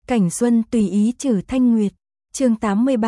Cảnh xuân tùy ý trừ thanh nguyệt. Chương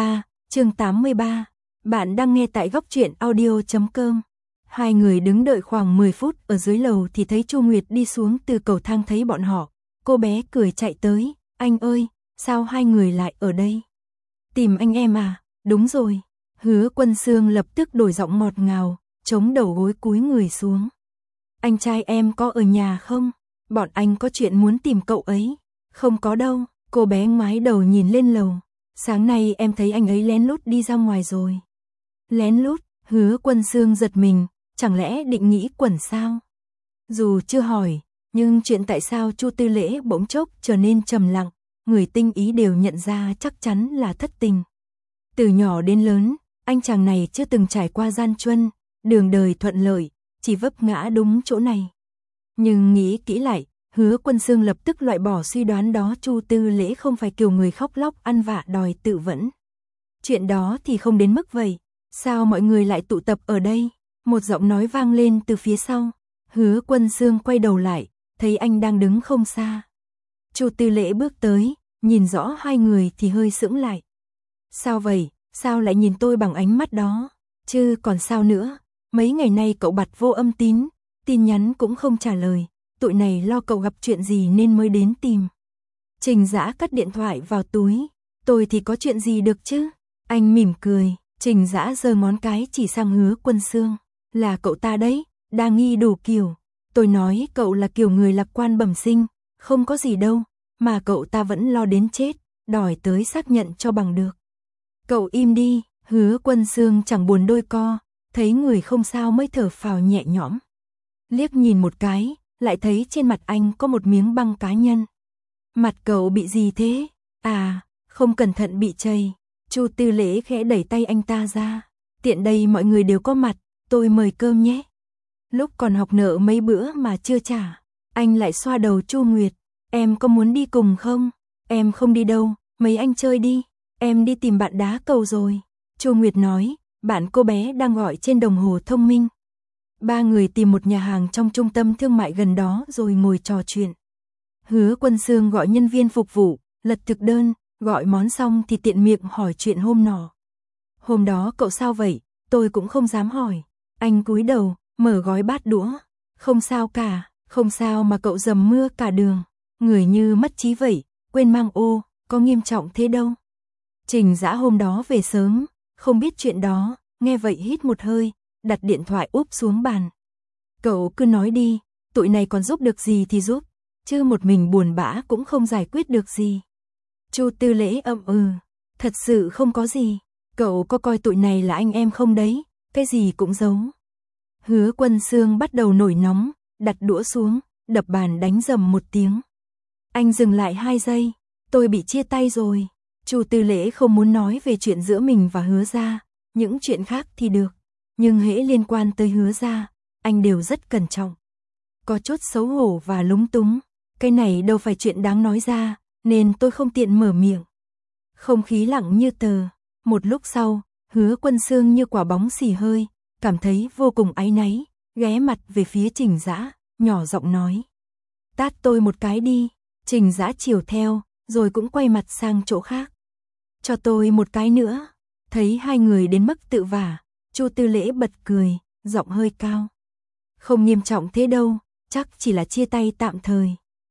83. Bạn đang nghe tại góc truyện audio.com. Hai người đứng đợi khoảng 10 phút ở dưới lầu thì thấy Chu Nguyệt đi xuống từ cầu thang thấy bọn họ. Cô bé cười chạy tới, anh ơi, sao hai người lại ở đây? Tìm anh em à? Đúng rồi. Hứa Quân Xương lập tức đổi giọng ngọt ngào, chống đầu gối cúi người xuống. Anh trai em có ở nhà không? Bọn anh có chuyện muốn tìm cậu ấy. Không có đâu, cô bé ngoái đầu nhìn lên lầu. Sáng nay em thấy anh ấy lén lút đi ra ngoài rồi. Lén lút? Hứa Quân Xương giật mình, chẳng lẽ định nghĩ quẩn sao? Dù chưa hỏi, nhưng chuyện tại sao Chu Tư Lễ bỗng chốc trở nên trầm lặng, người tinh ý đều nhận ra chắc chắn là thất tình. Từ nhỏ đến lớn, anh chàng này chưa từng trải qua gian truân, đường đời thuận lợi, chỉ vấp ngã đúng chỗ này. Nhưng nghĩ kỹ lại, Hứa Quân Xương lập tức loại bỏ suy đoán đó. Chu Tư Lễ không phải kiểu người khóc lóc ăn vạ đòi tự vẫn. Chuyện đó thì không đến mức vậy. Sao mọi người lại tụ tập ở đây? Một giọng nói vang lên từ phía sau. Hứa Quân Xương quay đầu lại, thấy anh đang đứng không xa. Chu Tư Lễ bước tới, nhìn rõ hai người thì hơi sững lại. Sao vậy? Sao lại nhìn tôi bằng ánh mắt đó? Chứ còn sao nữa? Mấy ngày nay cậu bặt vô âm tín, tin nhắn cũng không trả lời. Tụi này lo cậu gặp chuyện gì nên mới đến tìm. Trình Dã cất điện thoại vào túi. Tôi thì có chuyện gì được chứ? Anh mỉm cười. Trình Dã giơ ngón cái chỉ sang Hứa Quân Xương. Là cậu ta đấy, đa nghi đủ kiểu. Tôi nói cậu là kiểu người lạc quan bẩm sinh, không có gì đâu, mà cậu ta vẫn lo đến chết, đòi tới xác nhận cho bằng được. Cậu im đi. Hứa Quân Xương chẳng buồn đôi co, thấy người không sao mới thở phào nhẹ nhõm. Liếc nhìn một cái, lại thấy trên mặt anh có một miếng băng cá nhân. Mặt cậu bị gì thế? À, không cẩn thận bị chày. Chu Tư Lễ khẽ đẩy tay anh ta ra. Tiện đây mọi người đều có mặt, tôi mời cơm nhé. Lúc còn học nợ mấy bữa mà chưa trả. Anh lại xoa đầu Chu Nguyệt. Em có muốn đi cùng không? Em không đi đâu, mấy anh chơi đi. Em đi tìm bạn đá cầu rồi. Chu Nguyệt nói, bạn cô bé đang gọi trên đồng hồ thông minh. Ba người tìm một nhà hàng trong trung tâm thương mại gần đó rồi ngồi trò chuyện. Hứa Quân Xương gọi nhân viên phục vụ, lật thực đơn, gọi món xong thì tiện miệng hỏi chuyện hôm nọ. Hôm đó cậu sao vậy? Tôi cũng không dám hỏi. Anh cúi đầu, mở gói bát đũa. Không sao cả, không sao mà cậu dầm mưa cả đường. Người như mất trí vậy, quên mang ô, có nghiêm trọng thế đâu. Trình Dã hôm đó về sớm, không biết chuyện đó, nghe vậy hít một hơi, đặt điện thoại úp xuống bàn. Cậu cứ nói đi, tụi này còn giúp được gì thì giúp, chứ một mình buồn bã cũng không giải quyết được gì. Chu Tư Lễ thật sự không có gì. Cậu có coi tụi này là anh em không đấy, cái gì cũng giấu. Hứa Quân Xương bắt đầu nổi nóng, đặt đũa xuống, đập bàn đánh rầm một tiếng. Anh dừng lại 2 giây, tôi bị chia tay rồi. Chu Tư Lễ không muốn nói về chuyện giữa mình và Hứa gia, những chuyện khác thì được, nhưng hễ liên quan tới Hứa gia, anh đều rất cẩn trọng. Có chút xấu hổ và lúng túng, cái này đâu phải chuyện đáng nói ra, nên tôi không tiện mở miệng. Không khí lặng như tờ. Một lúc sau, Hứa Quân Xương như quả bóng xì hơi, cảm thấy vô cùng áy náy, ghé mặt về phía Trình Dã, nhỏ giọng nói. Tát tôi một cái đi. Trình Dã chiều theo, rồi cũng quay mặt sang chỗ khác. Cho tôi một cái nữa. Thấy hai người đến mức tự vả, Chu Tư Lễ bật cười, giọng hơi cao. Không nghiêm trọng thế đâu, chắc chỉ là chia tay tạm thời.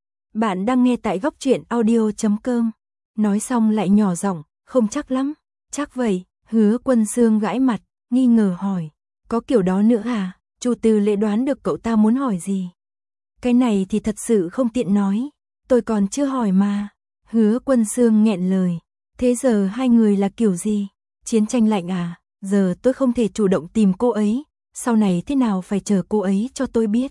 Bạn đang nghe tại góc truyện audio.com. Nói xong lại nhỏ giọng, không chắc lắm. Chắc vậy. Hứa Quân Xương gãi mặt, nghi ngờ hỏi. Có kiểu đó nữa à? Chu Tư Lễ đoán được cậu ta muốn hỏi gì. Cái này thì thật sự không tiện nói. Tôi còn chưa hỏi mà. Hứa Quân Xương nghẹn lời. Thế giờ hai người là kiểu gì? Chiến tranh lạnh à? Giờ tôi không thể chủ động tìm cô ấy. Sau này thế nào phải chờ cô ấy cho tôi biết.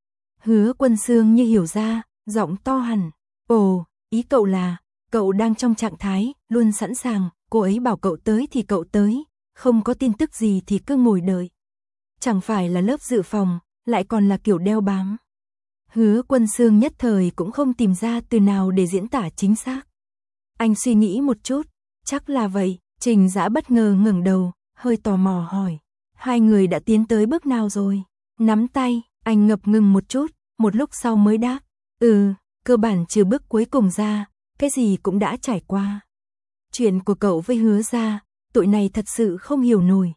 Hứa Quân Xương như hiểu ra, giọng to hẳn. Ồ, ý cậu là, cậu đang trong trạng thái, luôn sẵn sàng, cô ấy bảo cậu tới thì cậu tới, không có tin tức gì thì cứ ngồi đợi. Chẳng phải là lớp dự phòng, lại còn là kiểu đeo bám. Hứa Quân Xương nhất thời cũng không tìm ra từ nào để diễn tả chính xác. Anh suy nghĩ một chút, chắc là vậy. Trình Dã bất ngờ ngẩng đầu, hơi tò mò hỏi. Hai người đã tiến tới bước nào rồi? Nắm tay, anh ngập ngừng một chút, một lúc sau mới đáp. Cơ bản trừ bước cuối cùng ra, cái gì cũng đã trải qua. Chuyện của cậu với Hứa gia, tụi này thật sự không hiểu nổi.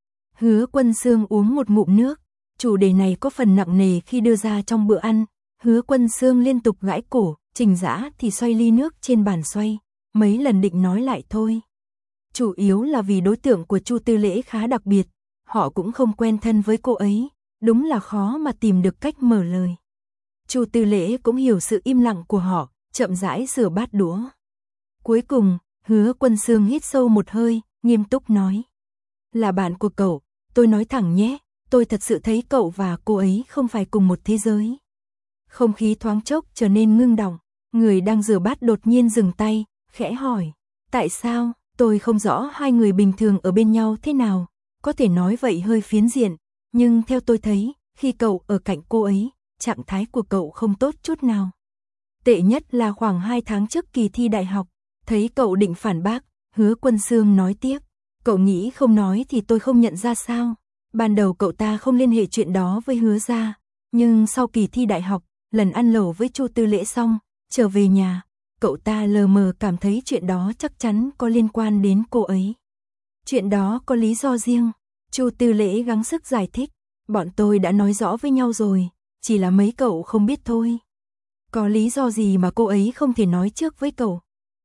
Hứa Quân Xương uống một ngụm nước, chủ đề này có phần nặng nề khi đưa ra trong bữa ăn. Hứa Quân Xương liên tục gãi cổ, Trình Dã thì xoay ly nước trên bàn xoay, mấy lần định nói lại thôi. Chủ yếu là vì đối tượng của Chu Tư Lễ khá đặc biệt, họ cũng không quen thân với cô ấy, đúng là khó mà tìm được cách mở lời. Chu Tư Lễ cũng hiểu sự im lặng của họ, chậm rãi rửa bát đũa. Cuối cùng, Hứa Quân Xương hít sâu một hơi, nghiêm túc nói. Là bạn của cậu, tôi nói thẳng nhé, tôi thật sự thấy cậu và cô ấy không phải cùng một thế giới. Không khí thoáng chốc trở nên ngưng đọng, người đang rửa bát đột nhiên dừng tay, khẽ hỏi. Tại sao, tôi không rõ hai người bình thường ở bên nhau thế nào, có thể nói vậy hơi phiến diện, nhưng theo tôi thấy, khi cậu ở cạnh cô ấy, trạng thái của cậu không tốt chút nào. Tệ nhất là khoảng 2 tháng trước kỳ thi đại học, thấy cậu định phản bác, Hứa Quân Xương nói tiếp. Cậu nghĩ không nói thì tôi không nhận ra sao. Ban đầu cậu ta không liên hệ chuyện đó với Hứa gia, nhưng sau kỳ thi đại học, lần ăn lẩu với Chu Tư Lễ xong, trở về nhà, cậu ta lờ mờ cảm thấy chuyện đó chắc chắn có liên quan đến cô ấy. Chuyện đó có lý do riêng, Chu Tư Lễ gắng sức giải thích, bọn tôi đã nói rõ với nhau rồi, chỉ là mấy cậu không biết thôi. Có lý do gì mà cô ấy không thể nói trước với cậu?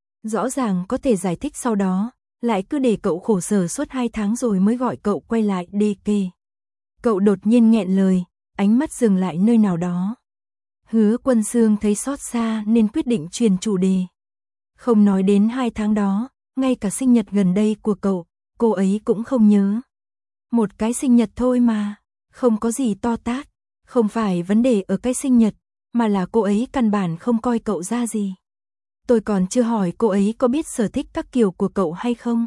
Rõ ràng có thể giải thích sau đó, lại cứ để cậu khổ sở suốt 2 tháng rồi mới gọi cậu quay lại đề kê. Cậu đột nhiên nghẹn lời, ánh mắt dừng lại nơi nào đó. Hứa Quân Xương thấy xót xa nên quyết định truyền chủ đề. Không nói đến 2 tháng đó, ngay cả sinh nhật gần đây của cậu, cô ấy cũng không nhớ. Một cái sinh nhật thôi mà, không có gì to tát, không phải vấn đề ở cái sinh nhật, mà là cô ấy căn bản không coi cậu ra gì. Tôi còn chưa hỏi cô ấy có biết sở thích các kiểu của cậu hay không.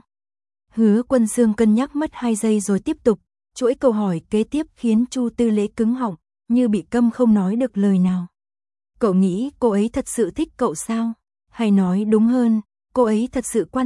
Hứa Quân Xương cân nhắc mất 2 giây rồi tiếp tục, chuỗi câu hỏi kế tiếp khiến Chu Tư Lễ cứng họng, như bị câm không nói được lời nào. Cậu nghĩ cô ấy thật sự thích cậu sao? Hay nói đúng hơn, cô ấy thật sự quan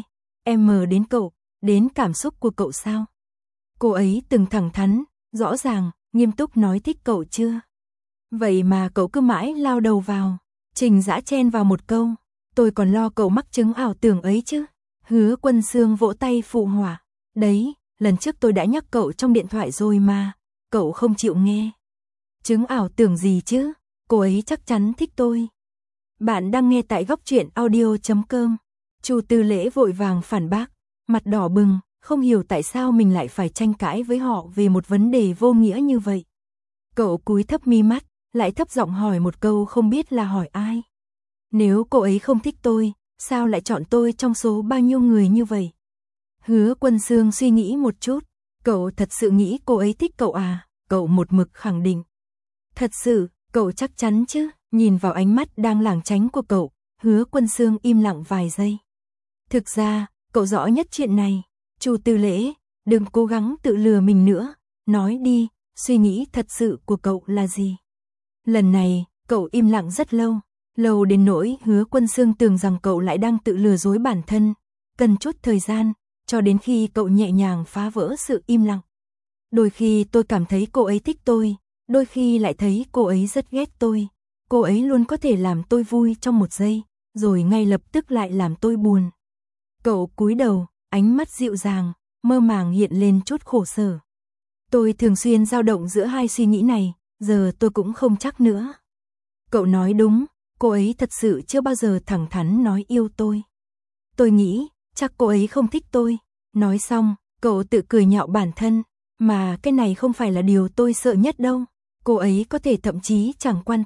đến cậu, đến cảm xúc của cậu sao? Cô ấy từng thẳng thắn, rõ ràng, nghiêm túc nói thích cậu chưa? Vậy mà cậu cứ mãi lao đầu vào. Trình Dã chen vào một câu, tôi còn lo cậu mắc chứng ảo tưởng ấy chứ. Hứa Quân Xương vỗ tay phụ họa. Đấy, lần trước tôi đã nhắc cậu trong điện thoại rồi mà, cậu không chịu nghe. Chứng ảo tưởng gì chứ, cô ấy chắc chắn thích tôi. Bạn đang nghe tại góc truyện audio.com. Chu Tư Lễ vội vàng phản bác, mặt đỏ bừng, không hiểu tại sao mình lại phải tranh cãi với họ về một vấn đề vô nghĩa như vậy. Cậu cúi thấp mi mắt, lại thấp giọng hỏi một câu không biết là hỏi ai. Nếu cô ấy không thích tôi, sao lại chọn tôi trong số bao nhiêu người như vậy? Hứa Quân Xương suy nghĩ một chút, cậu thật sự nghĩ cô ấy thích cậu à? Cậu một mực khẳng định. Thật sự, cậu chắc chắn chứ? Nhìn vào ánh mắt đang lảng tránh của cậu, Hứa Quân Xương im lặng vài giây. Thực ra, cậu rõ nhất chuyện này. Chu Tư Lễ, đừng cố gắng tự lừa mình nữa, nói đi, suy nghĩ thật sự của cậu là gì? Lần này, cậu im lặng rất lâu, lâu đến nỗi Hứa Quân Xương tưởng rằng cậu lại đang tự lừa dối bản thân, cần chút thời gian, cho đến khi cậu nhẹ nhàng phá vỡ sự im lặng. Đôi khi tôi cảm thấy cô ấy thích tôi, đôi khi lại thấy cô ấy rất ghét tôi. Cô ấy luôn có thể làm tôi vui trong một giây, rồi ngay lập tức lại làm tôi buồn. Cậu cúi đầu, ánh mắt dịu dàng, mơ màng hiện lên chút khổ sở. Tôi thường xuyên dao động giữa hai suy nghĩ này, giờ tôi cũng không chắc nữa. Cậu nói đúng, cô ấy thật sự chưa bao giờ thẳng thắn nói yêu tôi. Tôi nghĩ, chắc cô ấy không thích tôi. Nói xong, cậu tự cười nhạo bản thân, mà cái này không phải là điều tôi sợ nhất đâu. Cô ấy có thể thậm chí chẳng quan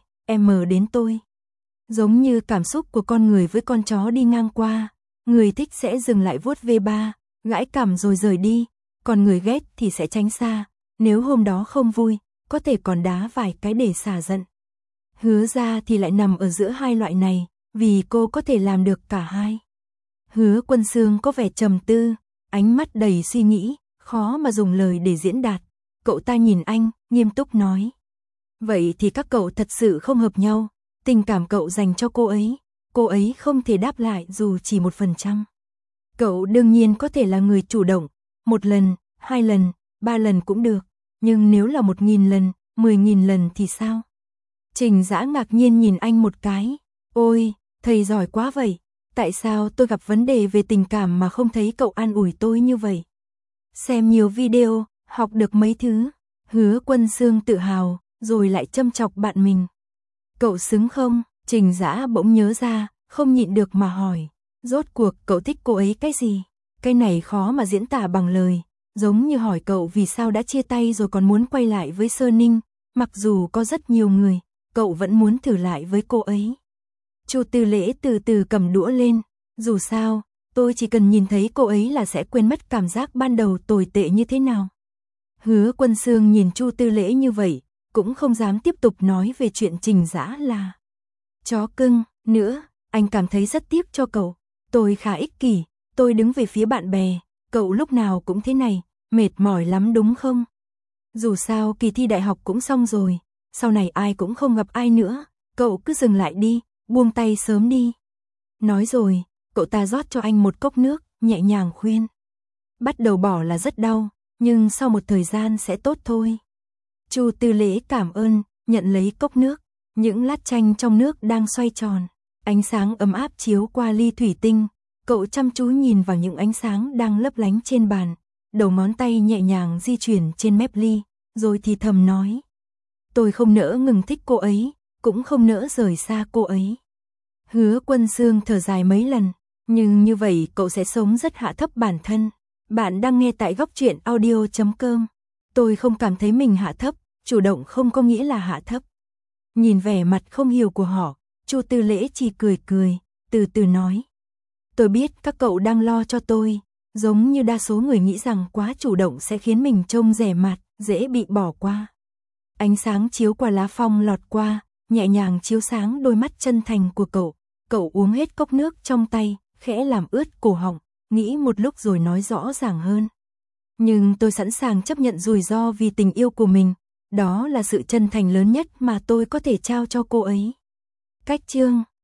đến tôi. Giống như cảm xúc của con người với con chó đi ngang qua, người thích sẽ dừng lại vuốt ve ba, gãi cằm rồi rời đi, còn người ghét thì sẽ tránh xa, nếu hôm đó không vui, có thể còn đá vài cái để xả giận. Hứa ra thì lại nằm ở giữa hai loại này, vì cô có thể làm được cả hai. Hứa Quân Xương có vẻ trầm tư, ánh mắt đầy suy nghĩ, khó mà dùng lời để diễn đạt. Cậu ta nhìn anh, nghiêm túc nói. Vậy thì các cậu thật sự không hợp nhau, tình cảm cậu dành cho cô ấy không thể đáp lại dù chỉ 1%. Cậu đương nhiên có thể là người chủ động, 1 lần, 2 lần, 3 lần cũng được, nhưng nếu là 1.000 lần, 10.000 lần thì sao? Trình Dã ngạc nhiên nhìn anh một cái, ôi, Thầy giỏi quá vậy, tại sao tôi gặp vấn đề về tình cảm mà không thấy cậu an ủi tôi như vậy? Xem nhiều video, học được mấy thứ. Hứa Quân Xương tự hào, rồi lại châm chọc bạn mình. Cậu xứng không? Trình Dã bỗng nhớ ra, không nhịn được mà hỏi. Rốt cuộc cậu thích cô ấy cái gì? Cái này khó mà diễn tả bằng lời, giống như hỏi cậu vì sao đã chia tay rồi còn muốn quay lại với Sơ Ninh, mặc dù có rất nhiều người, cậu vẫn muốn thử lại với cô ấy. Chu Tư Lễ từ từ cầm đũa lên, dù sao, tôi chỉ cần nhìn thấy cô ấy là sẽ quên mất cảm giác ban đầu tồi tệ như thế nào. Hứa Quân Xương nhìn Chu Tư Lễ như vậy, cũng không dám tiếp tục nói về chuyện Trình Dã là chó cưng nữa, anh cảm thấy rất tiếc cho cậu. Tôi khá ích kỷ, tôi đứng về phía bạn bè, cậu lúc nào cũng thế này, mệt mỏi lắm đúng không? Dù sao kỳ thi đại học cũng xong rồi, sau này ai cũng không gặp ai nữa, cậu cứ dừng lại đi, buông tay sớm đi. Nói rồi, cậu ta rót cho anh một cốc nước, nhẹ nhàng khuyên. Bắt đầu bỏ là rất đau, nhưng sau một thời gian sẽ tốt thôi. Chu Tư Lễ cảm ơn, nhận lấy cốc nước, những lát chanh trong nước đang xoay tròn, ánh sáng ấm áp chiếu qua ly thủy tinh, cậu chăm chú nhìn vào những ánh sáng đang lấp lánh trên bàn, đầu ngón tay nhẹ nhàng di chuyển trên mép ly, rồi thì thầm nói. Tôi không nỡ ngừng thích cô ấy, cũng không nỡ rời xa cô ấy. Hứa Quân Xương thở dài mấy lần, nhưng như vậy cậu sẽ sống rất hạ thấp bản thân. Bạn đang nghe tại góc truyện audio.com. Tôi không cảm thấy mình hạ thấp, chủ động không có nghĩa là hạ thấp. Nhìn vẻ mặt không hiểu của họ, Chu Tư Lễ chỉ cười cười, từ từ nói. Tôi biết các cậu đang lo cho tôi, giống như đa số người nghĩ rằng quá chủ động sẽ khiến mình trông rẻ mạt, dễ bị bỏ qua. Ánh sáng chiếu qua lá phong lọt qua, nhẹ nhàng chiếu sáng đôi mắt chân thành của cậu. Cậu uống hết cốc nước trong tay, khẽ làm ướt cổ họng, nghĩ một lúc rồi nói rõ ràng hơn. Nhưng tôi sẵn sàng chấp nhận rủi ro vì tình yêu của mình, đó là sự chân thành lớn nhất mà tôi có thể trao cho cô ấy. Cách chương